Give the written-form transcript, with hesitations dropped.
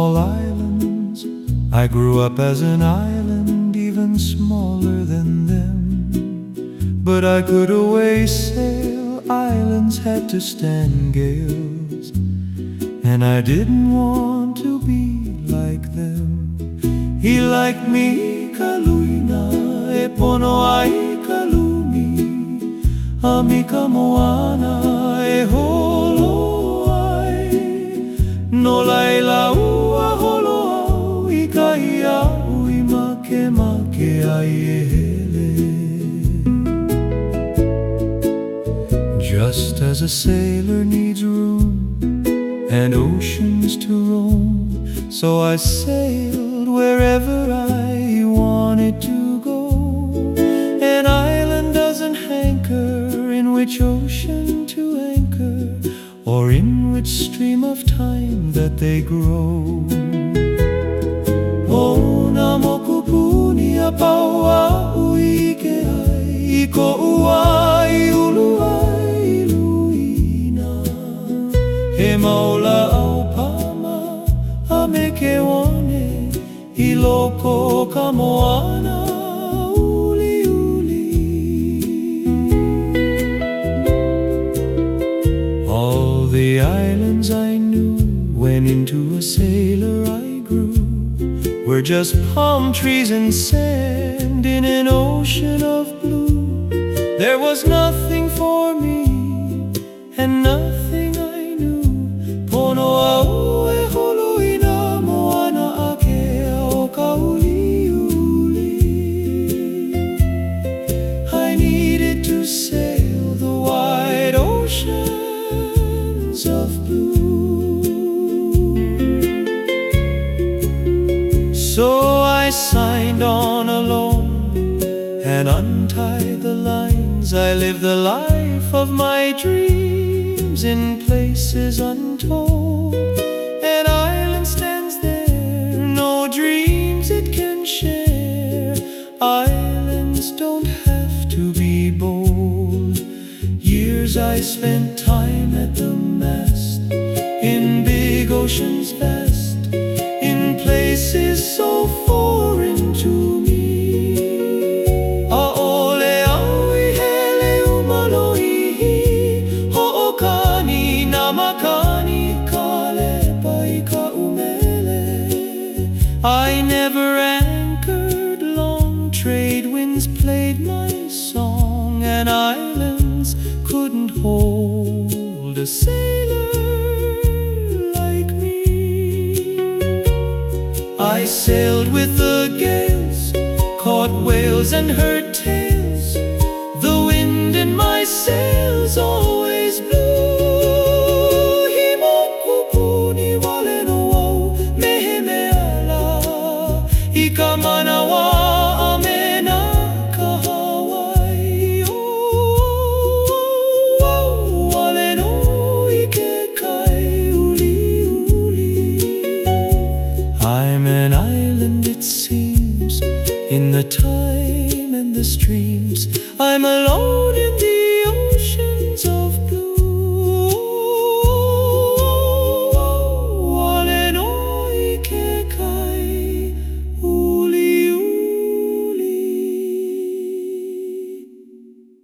small islands. I grew up as an island, even smaller than them. But I could always sail, islands had to stand gales, and I didn't want to be like them. He liked me, kaluina, e pono ai kaluni, amika moana, e holo ai. No laila ua holo au, I kaia ui make make ai e hele. Just as a sailor needs room and oceans to roam, so I sailed wherever I wanted to go. An island doesn't hanker in which ocean to anchor, or in which stream of time that they grow. O na mokupuni a paua uike ai, I ko ua I ulu ai luina. He maula au pama a me ke one, I loko ka moana uli uli. All the islands I knew, when into a sailor I grew, were just palm trees and sand in an ocean of blue. There was nothing for me and nothing I knew. Pono au e holo ina moana ake o ka uli uli. I needed to sail the wide oceans of blue. So I signed on alone and untied the lines. I lived the life of my dreams in places untold. An island stands there, no dreams it can share. Islands don't have to be bold. Years I spent time at the mast, in big oceans vast, in places so foreign to me. Aole aui hele umaloihi, ho'okani namakani kalepa I ka umele. I never anchored long, trade winds played my song, and islands couldn't hold a sailor like me. I sailed with the gales, caught whales and heard tales. The wind in my sails always blew. Himokupuni wale no au mehemeala, I ka manawa amena ka Hawaii. Wale no I ke kai uli uli. I'm an island, it seems, in the time and the streams. I'm alone